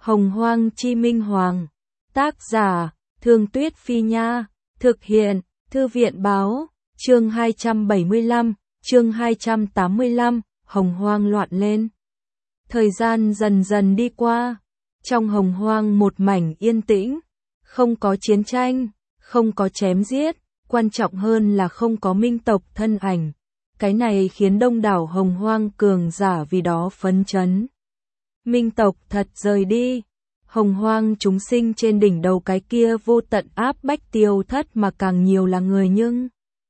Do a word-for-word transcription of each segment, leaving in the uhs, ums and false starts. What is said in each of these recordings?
Hồng Hoang Chi Minh Hoàng. Tác giả, Thương Tuyết Phi Nha. Thực hiện, Thư viện Báo. Chương hai trăm bảy mươi lăm, chương hai trăm tám mươi lăm, Hồng Hoang loạn lên. Thời gian dần dần đi qua. Trong Hồng Hoang một mảnh yên tĩnh. Không có chiến tranh, không có chém giết. Quan trọng hơn là không có minh tộc thân ảnh. Cái này khiến đông đảo Hồng Hoang cường giả vì đó phấn chấn. Minh tộc thật rời đi. Hồng Hoang chúng sinh trên đỉnh đầu cái kia vô tận áp bách tiêu thất mà càng nhiều là người nhưng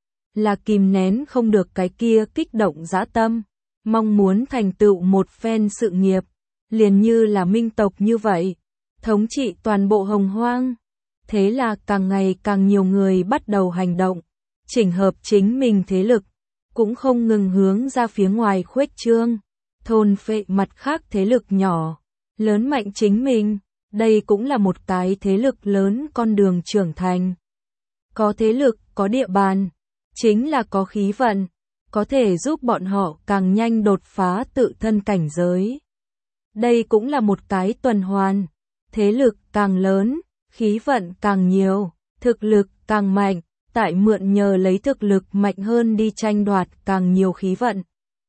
là kìm nén không được cái kia kích động dã tâm, mong muốn thành tựu một phen sự nghiệp, liền như là minh tộc như vậy, thống trị toàn bộ Hồng Hoang. Thế là càng ngày càng nhiều người bắt đầu hành động, chỉnh hợp chính mình thế lực, cũng không ngừng hướng ra phía ngoài khuếch trương, thôn phệ mặt khác thế lực nhỏ, lớn mạnh chính mình. Đây cũng là một cái thế lực lớn con đường trưởng thành. Có thế lực, có địa bàn, chính là có khí vận, có thể giúp bọn họ càng nhanh đột phá tự thân cảnh giới. Đây cũng là một cái tuần hoàn, thế lực càng lớn, khí vận càng nhiều, thực lực càng mạnh, tại mượn nhờ lấy thực lực mạnh hơn đi tranh đoạt càng nhiều khí vận.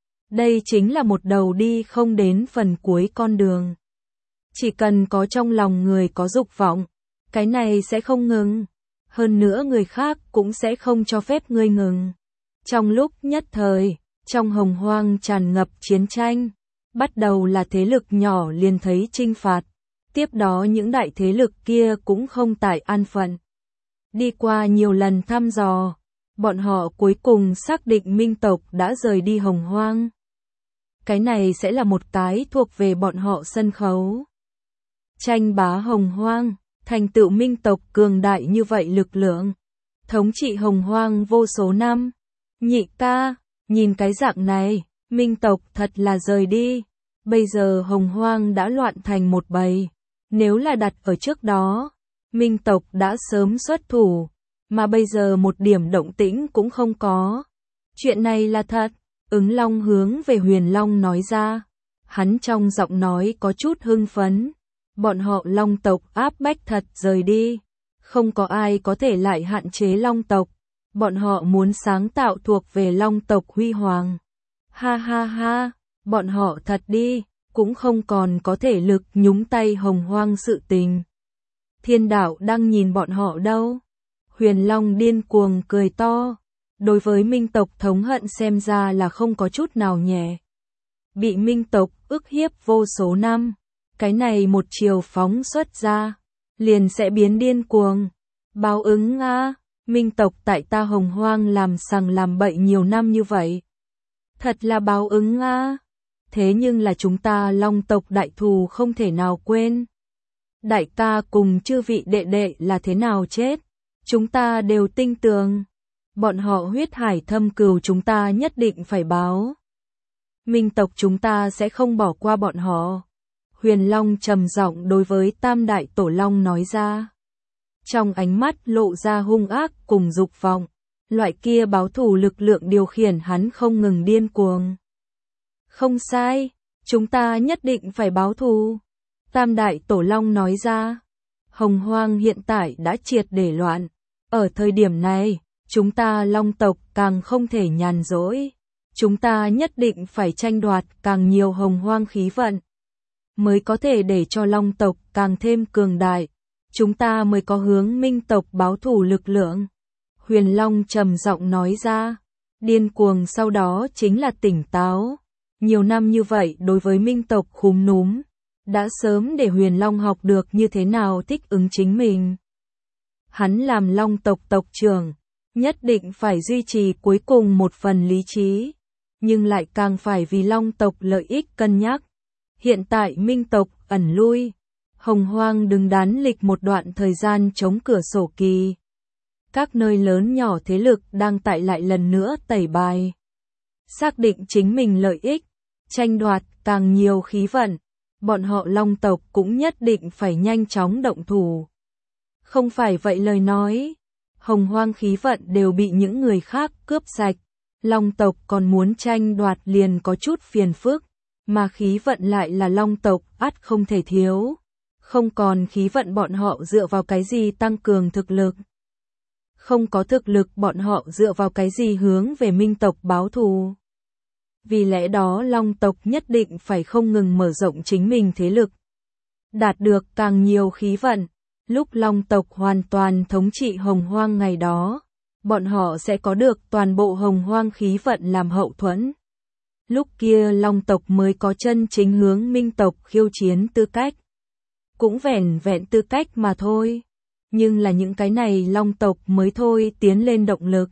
Đây chính là một đầu đi không đến phần cuối con đường. Chỉ cần có trong lòng người có dục vọng, cái này sẽ không ngừng. Hơn nữa người khác cũng sẽ không cho phép ngươi ngừng. Trong lúc nhất thời, trong Hồng Hoang tràn ngập chiến tranh, bắt đầu là thế lực nhỏ liền thấy trinh phạt. Tiếp đó những đại thế lực kia cũng không tại an phận. Đi qua nhiều lần thăm dò, bọn họ cuối cùng xác định minh tộc đã rời đi Hồng Hoang. Cái này sẽ là một cái thuộc về bọn họ sân khấu. Tranh bá Hồng Hoang, thành tựu minh tộc cường đại như vậy lực lượng, thống trị Hồng Hoang vô số năm. Nhị ca, nhìn cái dạng này, minh tộc thật là rời đi. Bây giờ Hồng Hoang đã loạn thành một bầy. Nếu là đặt ở trước đó, minh tộc đã sớm xuất thủ, mà bây giờ một điểm động tĩnh cũng không có. Chuyện này là thật, Ứng Long hướng về Huyền Long nói ra. Hắn trong giọng nói có chút hưng phấn. Bọn họ Long tộc áp bách thật rời đi. Không có ai có thể lại hạn chế Long tộc. Bọn họ muốn sáng tạo thuộc về Long tộc huy hoàng. Ha ha ha, bọn họ thật đi, cũng không còn có thể lực nhúng tay Hồng Hoang sự tình. Thiên đạo đang nhìn bọn họ đâu. Huyền Long điên cuồng cười to. Đối với minh tộc thống hận xem ra là không có chút nào nhẹ. Bị minh tộc ức hiếp vô số năm. Cái này một chiều phóng xuất ra, liền sẽ biến điên cuồng. Báo ứng a, minh tộc tại ta Hồng Hoang làm sằng làm bậy nhiều năm như vậy. Thật là báo ứng a. Thế nhưng là chúng ta Long tộc đại thù không thể nào quên. Đại ca cùng chư vị đệ đệ là thế nào chết, chúng ta đều tin tưởng. Bọn họ huyết hải thâm cừu chúng ta nhất định phải báo. Minh tộc chúng ta sẽ không bỏ qua bọn họ. Huyền Long trầm giọng đối với Tam Đại Tổ Long nói ra. Trong ánh mắt lộ ra hung ác cùng dục vọng, loại kia báo thù lực lượng điều khiển hắn không ngừng điên cuồng. Không sai, chúng ta nhất định phải báo thù. Tam Đại Tổ Long nói ra. Hồng Hoang hiện tại đã triệt để loạn. Ở thời điểm này, chúng ta Long tộc càng không thể nhàn rỗi. Chúng ta nhất định phải tranh đoạt càng nhiều Hồng Hoang khí vận. Mới có thể để cho Long tộc càng thêm cường đại, chúng ta mới có hướng minh tộc báo thù lực lượng. Huyền Long trầm giọng nói ra, điên cuồng sau đó chính là tỉnh táo. Nhiều năm như vậy đối với minh tộc khúm núm, đã sớm để Huyền Long học được như thế nào thích ứng chính mình. Hắn làm Long tộc tộc trưởng, nhất định phải duy trì cuối cùng một phần lý trí, nhưng lại càng phải vì Long tộc lợi ích cân nhắc. Hiện tại minh tộc ẩn lui, Hồng Hoang đứng đắn lịch một đoạn thời gian chống cửa sổ kỳ. Các nơi lớn nhỏ thế lực đang tại lại lần nữa tẩy bài. Xác định chính mình lợi ích, tranh đoạt càng nhiều khí vận, bọn họ Long tộc cũng nhất định phải nhanh chóng động thủ. Không phải vậy lời nói, Hồng Hoang khí vận đều bị những người khác cướp sạch, Long tộc còn muốn tranh đoạt liền có chút phiền phức. Mà khí vận lại là Long tộc ắt không thể thiếu. Không còn khí vận bọn họ dựa vào cái gì tăng cường thực lực. Không có thực lực bọn họ dựa vào cái gì hướng về Minh tộc báo thù. Vì lẽ đó Long tộc nhất định phải không ngừng mở rộng chính mình thế lực. Đạt được càng nhiều khí vận. Lúc Long tộc hoàn toàn thống trị Hồng Hoang ngày đó, bọn họ sẽ có được toàn bộ Hồng Hoang khí vận làm hậu thuẫn. Lúc kia Long tộc mới có chân chính hướng Minh tộc khiêu chiến tư cách. Cũng vẻn vẹn tư cách mà thôi. Nhưng là những cái này Long tộc mới thôi tiến lên động lực.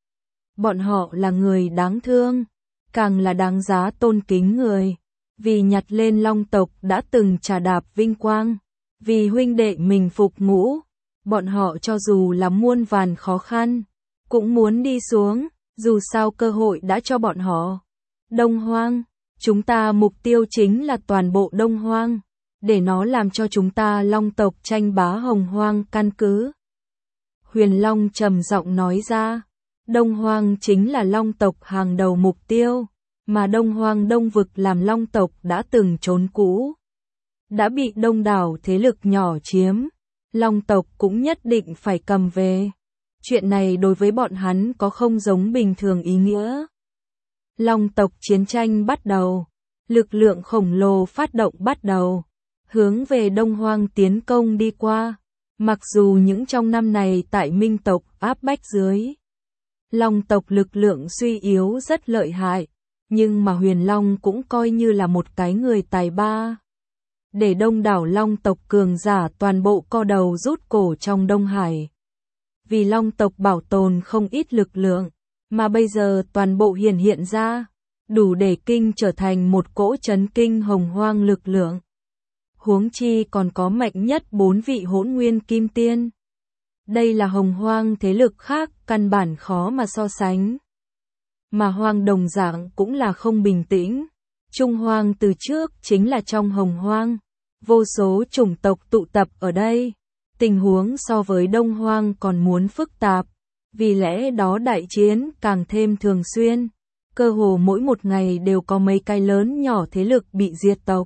Bọn họ là người đáng thương, càng là đáng giá tôn kính người. Vì nhặt lên Long tộc đã từng trà đạp vinh quang. Vì huynh đệ mình phục ngũ, bọn họ cho dù là muôn vàn khó khăn, cũng muốn đi xuống, dù sao cơ hội đã cho bọn họ. Đông Hoang, chúng ta mục tiêu chính là toàn bộ Đông Hoang, để nó làm cho chúng ta Long tộc tranh bá Hồng Hoang căn cứ. Huyền Long trầm giọng nói ra, Đông Hoang chính là Long tộc hàng đầu mục tiêu, mà Đông Hoang Đông vực làm Long tộc đã từng trốn cũ. Đã bị đông đảo thế lực nhỏ chiếm, Long tộc cũng nhất định phải cầm về. Chuyện này đối với bọn hắn có không giống bình thường ý nghĩa. Long tộc chiến tranh bắt đầu, lực lượng khổng lồ phát động bắt đầu, hướng về Đông Hoang tiến công đi qua. Mặc dù những trong năm này tại Minh tộc áp bách dưới, Long tộc lực lượng suy yếu rất lợi hại, nhưng mà Huyền Long cũng coi như là một cái người tài ba. Để đông đảo Long tộc cường giả toàn bộ co đầu rút cổ trong Đông Hải. Vì Long tộc bảo tồn không ít lực lượng, mà bây giờ toàn bộ hiện hiện ra, đủ để kinh trở thành một cỗ chấn kinh Hồng Hoang lực lượng. Huống chi còn có mạnh nhất bốn vị Hỗn Nguyên Kim Tiên. Đây là Hồng Hoang thế lực khác căn bản khó mà so sánh. Mà Hoang đồng dạng cũng là không bình tĩnh. Trung Hoang từ trước chính là trong Hồng Hoang, vô số chủng tộc tụ tập ở đây, tình huống so với Đông Hoang còn muốn phức tạp, vì lẽ đó đại chiến càng thêm thường xuyên, cơ hồ mỗi một ngày đều có mấy cái lớn nhỏ thế lực bị diệt tộc.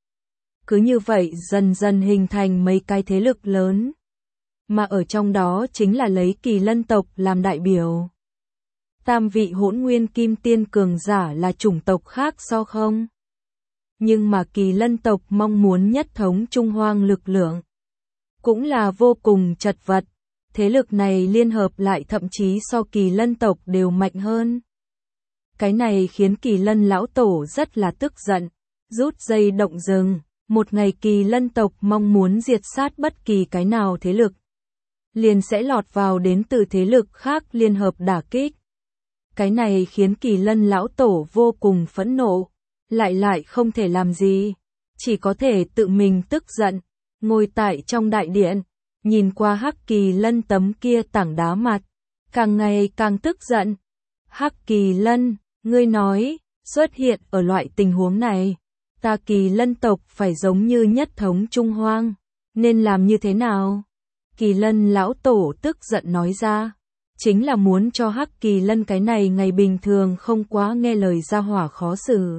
Cứ như vậy dần dần hình thành mấy cái thế lực lớn, mà ở trong đó chính là lấy Kỳ Lân tộc làm đại biểu. Tam vị Hỗn Nguyên Kim Tiên cường giả là chủng tộc khác so không? Nhưng mà Kỳ Lân tộc mong muốn nhất thống Trung Hoang lực lượng, cũng là vô cùng chật vật. Thế lực này liên hợp lại thậm chí so Kỳ Lân tộc đều mạnh hơn. Cái này khiến Kỳ Lân lão tổ rất là tức giận, rút dây động rừng. Một ngày Kỳ Lân tộc mong muốn diệt sát bất kỳ cái nào thế lực, liền sẽ lọt vào đến từ thế lực khác liên hợp đả kích. Cái này khiến Kỳ Lân lão tổ vô cùng phẫn nộ, lại lại không thể làm gì, chỉ có thể tự mình tức giận, ngồi tại trong đại điện, nhìn qua Hắc Kỳ Lân tấm kia tảng đá mặt, càng ngày càng tức giận. Hắc Kỳ Lân, ngươi nói, xuất hiện ở loại tình huống này, ta Kỳ Lân tộc phải giống như nhất thống Trung Hoang, nên làm như thế nào? Kỳ Lân lão tổ tức giận nói ra, chính là muốn cho Hắc Kỳ Lân cái này ngày bình thường không quá nghe lời ra hỏa khó xử.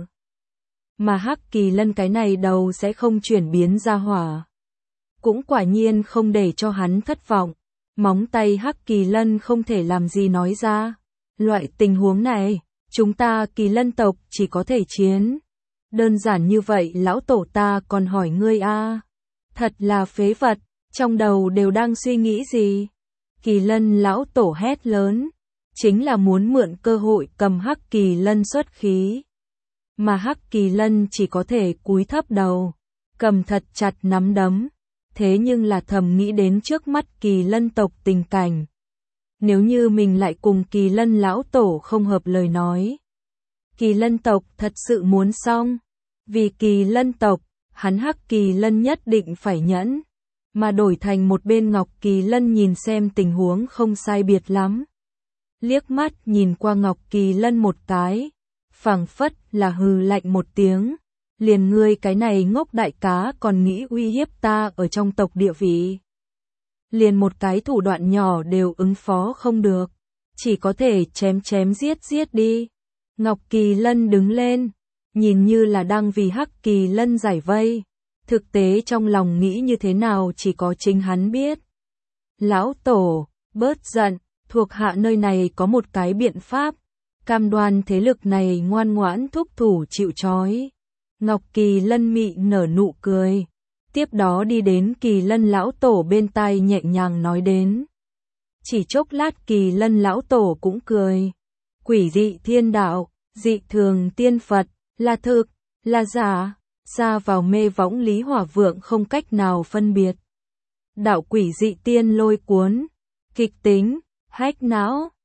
Mà Hắc Kỳ Lân cái này đầu sẽ không chuyển biến ra hỏa. Cũng quả nhiên không để cho hắn thất vọng, móng tay Hắc Kỳ Lân không thể làm gì nói ra. Loại tình huống này, chúng ta Kỳ Lân tộc chỉ có thể chiến. Đơn giản như vậy lão tổ ta còn hỏi ngươi a, thật là phế vật, trong đầu đều đang suy nghĩ gì? Kỳ Lân lão tổ hét lớn, chính là muốn mượn cơ hội cầm Hắc Kỳ Lân xuất khí. Mà Hắc Kỳ Lân chỉ có thể cúi thấp đầu, cầm thật chặt nắm đấm, thế nhưng là thầm nghĩ đến trước mắt Kỳ Lân tộc tình cảnh. Nếu như mình lại cùng Kỳ Lân lão tổ không hợp lời nói, Kỳ Lân tộc thật sự muốn xong. Vì Kỳ Lân tộc, hắn Hắc Kỳ Lân nhất định phải nhẫn, mà đổi thành một bên Ngọc Kỳ Lân nhìn xem tình huống không sai biệt lắm. Liếc mắt nhìn qua Ngọc Kỳ Lân một cái, phảng phất là hừ lạnh một tiếng, liền ngươi cái này ngốc đại cá còn nghĩ uy hiếp ta ở trong tộc địa vị. Liền một cái thủ đoạn nhỏ đều ứng phó không được, chỉ có thể chém chém giết giết đi. Ngọc Kỳ Lân đứng lên, nhìn như là đang vì Hắc Kỳ Lân giải vây, Thực tế trong lòng nghĩ như thế nào chỉ có chính hắn biết. Lão Tổ, bớt giận, thuộc hạ nơi này có một cái biện pháp, cam đoan thế lực này ngoan ngoãn thúc thủ chịu trói. Ngọc Kỳ Lân mị nở nụ cười, tiếp đó đi đến Kỳ Lân Lão Tổ bên tai nhẹ nhàng nói đến. Chỉ chốc lát Kỳ Lân Lão Tổ cũng cười. Quỷ dị thiên đạo, dị thường tiên Phật, là thực, là giả, ra vào mê võng Lý Hỏa Vượng không cách nào phân biệt. Đạo quỷ dị tiên lôi cuốn, kịch tính, hách não,